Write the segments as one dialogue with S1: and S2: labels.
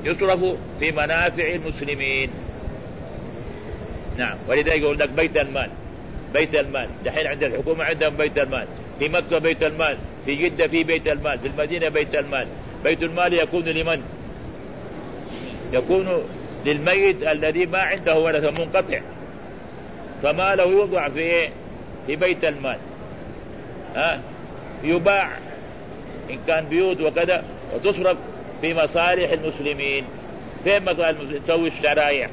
S1: يصرف في منافع المسلمين. نعم. ولذلك يقول لك بيت المال، بيت المال دحين عند الحكومة عندهم بيت المال، في مكة بيت المال، في جدة في بيت المال، في المدينة بيت المال. بيت المال يكون لمن؟ يكون للميت الذي ما عنده ورثة منقطع، فماله يوضع في بيت المال، يباع إن كان بيوت وكذا، وتصرف في مصالح المسلمين. فين مصالح المسلمين؟ تسوي الشرايع،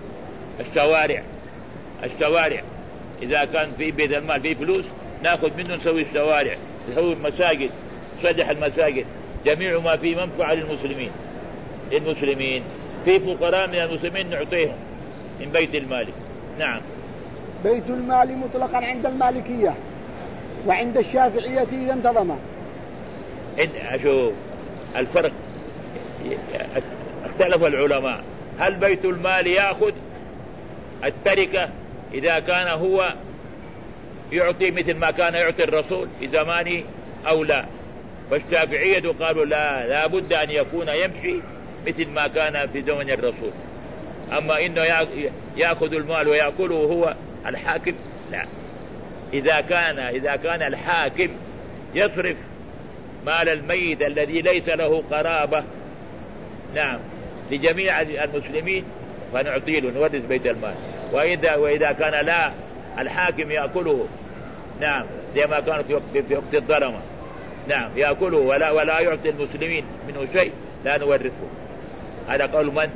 S1: الشوارع إذا كان في بيت المال في فلوس نأخذ منه نسوي الشوارع، نسوي المساجد، نصلح المساجد، جميع ما في منفعة للمسلمين. في فقراء من المسلمين نعطيهم من بيت المال. نعم.
S2: بيت المال مطلقا عند المالكية، وعند الشافعية إذا انتظم.
S1: أشوف الفرق، اختلف العلماء هل بيت المال يأخذ التركة إذا كان هو يعطي مثل ما كان يعطي الرسول في زمانه أو لا. فالشافعية قالوا لا بد أن يكون يمشي مثل ما كان في زمن الرسول. أما إنه يأخذ المال ويأكله هو الحاكم لا. إذا كان الحاكم يصرف مال الميت الذي ليس له قرابة، نعم، لجميع المسلمين فنعطي له، نورث بيت المال. وإذا كان لا، الحاكم يأكله، نعم، زي ما كان في وقت الظلمة، نعم، يأكله ولا يعطي المسلمين منه شيء، لا نورثه. هذا قول من؟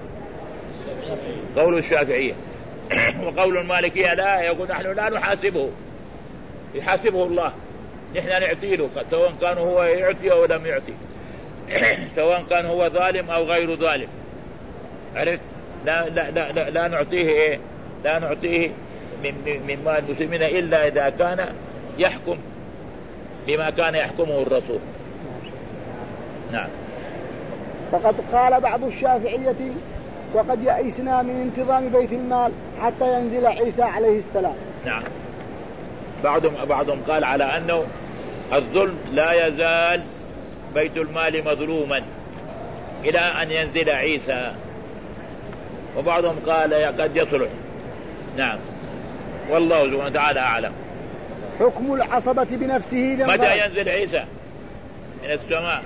S1: قول الشافعية. وقول المالكية لا، يقول نحن لا نحاسبه، يحاسبه الله، نحن نعطي له سواء كان هو يعطي أو لم يعطي، سواء كان هو ظالم أو غير ظالم. عرفت؟ لا نعطيه لا نعطيه من مال المسلمين إلا إذا كان يحكم بما كان يحكمه الرسول. نعم.
S2: فقد قال بعض الشافعية وقد يئسنا من انتظام بيت المال حتى ينزل عيسى عليه السلام.
S1: نعم. بعضهم قال على أنه الظلم لا يزال بيت المال مظلوما إلى أن ينزل عيسى، وبعضهم قال قد يصلح. نعم. والله سبحانه وتعالى أعلم.
S2: حكم العصبة بنفسه
S1: متى ينزل عيسى من السماء؟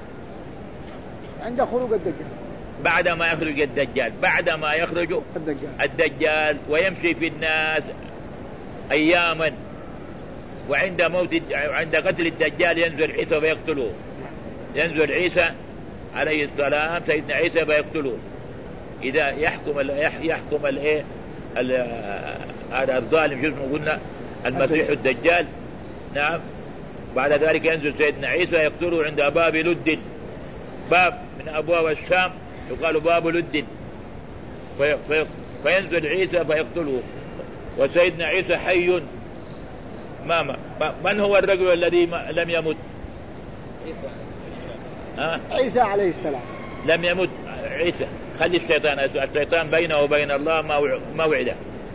S2: عند خروج الدجال،
S1: بعدما يخرج الدجال، بعدما يخرج الدجال ويمشي في الناس أياما، وعند عند قتل الدجال ينزل عيسى فيقتله، ينزل عيسى عليه السلام، سيدنا عيسى فيقتله. إذا يحكم هذا الظالم شو اسمه قلنا المسيح الدجال، نعم، بعد ذلك ينزل سيدنا عيسى يقتله عند باب لد، باب من أبواب الشام يقال باب لد، فينزل عيسى فيقتله، وسيدنا عيسى حي. من هو الرجل الذي لم يمت؟
S2: عيسى عليه السلام
S1: لم يمت. عيسى خلي الشيطان بينه وبين الله موعده،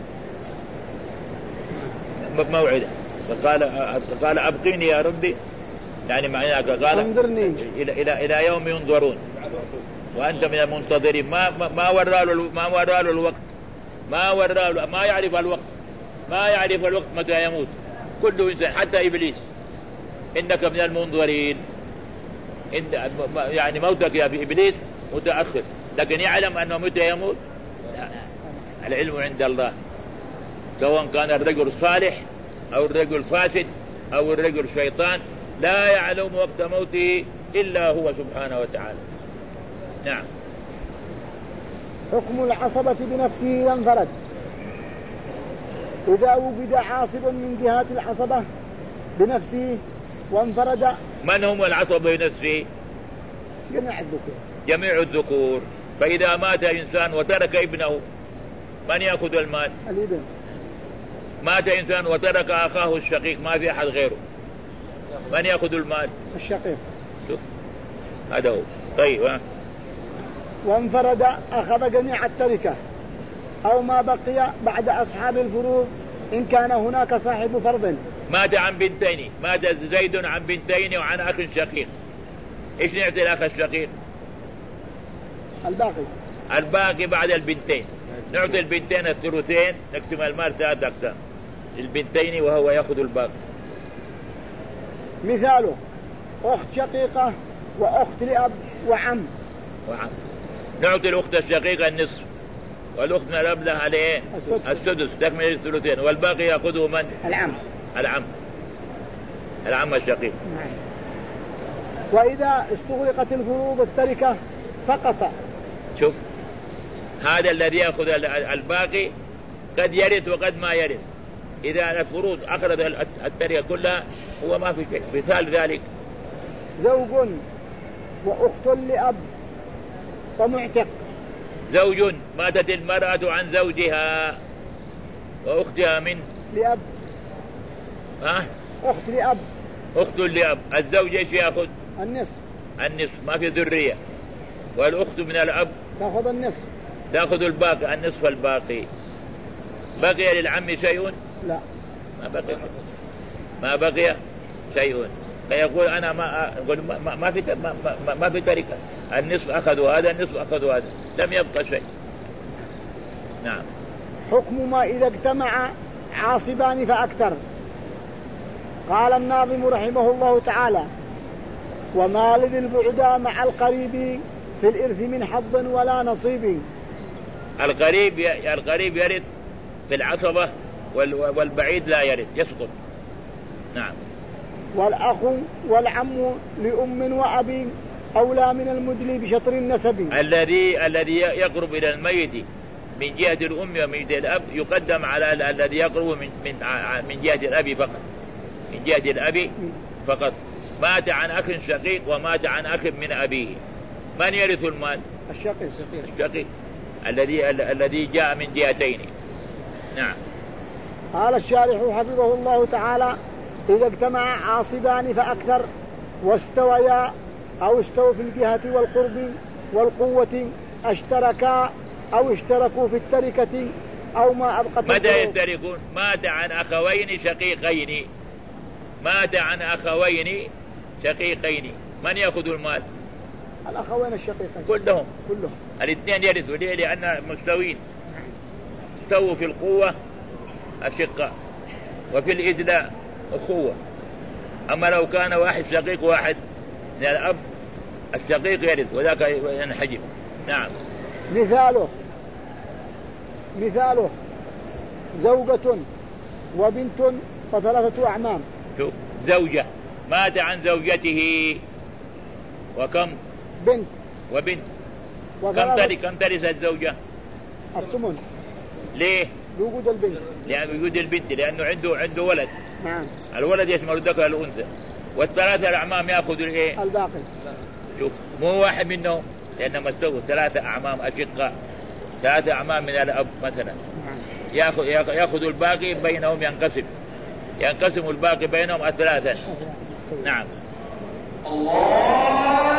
S1: فقال أبقيني يا ربي، يعني معناه قال
S2: انظرني
S1: إلى يوم ينظرون وأنت من المنتظرين. ما ورى له الوقت، ما يعرف الوقت، ما يعرف الوقت متى يموت كل إنسان حتى إبليس. إنك من المنظرين، يعني موتك يا إبليس متأخر، لكن يعلم أنه متى يموت. العلم عند الله، سواء كان الرجل صالح أو الرجل فاسد أو الرجل شيطان، لا يعلم وقت موته إلا هو سبحانه وتعالى. نعم.
S2: حكم العصبة بنفسه ينفرد. إذا وجد عاصب من جهات العصبة بنفسه وانفرد.
S1: من هم العصبة بنفسه؟ جميع الذكور. فإذا مات إنسان وترك ابنه من يأخذ المال؟
S2: الابن.
S1: مات إنسان وترك أخاه الشقيق، ما في أحد غيره، من يأخذ المال؟
S2: الشقيق.
S1: هذا هو. طيب.
S2: وانفرد أخذ جميع التركة أو ما بقي بعد أصحاب الفروض إن كان هناك صاحب فرض.
S1: مات عن بنتين، مات زيد عن بنتين وعن أخ شقيق، إيش نعطي الأخ الشقيق؟ الباقي بعد البنتين. نعطي البنتين الثلثين، نقسم المال 3 أقسام البنتين وهو يأخذ الباقي.
S2: مثاله أخت شقيقة وأخت لأب وعم.
S1: نعطي الأخت الشقيقة النصف، والأخت من الأب لها عليه السدس تكمل الثلثين، والباقي يأخذه من؟ العم الشقيق.
S2: وإذا استغرقت الفروض التركة سقط.
S1: شوف هذا الذي يأخذ الباقي قد يرث وقد ما يرث. إذا الفروض أخذت التركة كلها هو ما في شيء. مثال ذلك
S2: زوج وأخت لأب ومعتق.
S1: زوج ماتت المرأة عن زوجها وأختها من
S2: لأب. أخت
S1: لأب. الزوج ايش يأخذ؟
S2: النصف
S1: ما في ذرية. والأخت من الأب
S2: تأخذ النصف،
S1: تأخذ الباقي النصف الباقي. بقي للعم شيء؟
S2: لا
S1: ما بقي شيء. فيقول أنا ما في تركة، النصف أخذوا هذا النصف أخذوا هذا، لم يبقى شيء. نعم.
S2: حكم ما إذا اجتمع عاصبان فأكثر. قال الناظم رحمه الله تعالى: وما لذي البعدى مع القريب في الإرث من حظ ولا نصيب.
S1: القريب يرث في العصبة، والبعيد لا يرث يسقط. نعم.
S2: والأخ والعم لأم وأبي أولى من المدلي بشطر النسب.
S1: الذي يقرب إلى الميت من جهة الأم ومن جهة الأب يقدم على الذي يقرب من جهة الأب فقط. من جهة الأب فقط. مات عن أخ شقيق ومات عن أخ من أبيه، من يرث المال؟ الشقيق الذي جاء من جهتين. نعم.
S2: قال الشارح حفظه الله تعالى: إذا اجتمع عاصبان فأكثر واستويا أو استووا في الجهة والقرب والقوة اشتركا أو اشتركوا في التركة أو ما أبقت.
S1: متى يشتركون؟ مات عن أخوين شقيقين، من يأخذ المال؟
S2: الأخوين الشقيقين
S1: كلهم. الاثنين يرثوا. ليه؟ لأن مستوين. استووا في القوة أشقاء وفي الإدلاء أخوة. أما لو كان واحد شقيق واحد من الأب، الشقيق يرث وذاك ينحجب. نعم.
S2: مثاله زوجة وبنت وثلاثة أعمام.
S1: شوف زوجة مات عن زوجته وكم وبنت كم ترث الزوجة؟
S2: الثمن.
S1: ليه؟
S2: لوجود البنت.
S1: لأنه عنده ولد.
S2: نعم.
S1: الولد يشمل الذكر والأنثى. والثلاثة الأعمام يأخذ الإيه؟
S2: الباقي.
S1: شوف مو واحد منهم، لأنهم استووا 3 أعمام أشقاء، 3 أعمام من الأب مثلا. يأخذ الباقي بينهم، ينقسم الباقي بينهم 3. نعم. الله.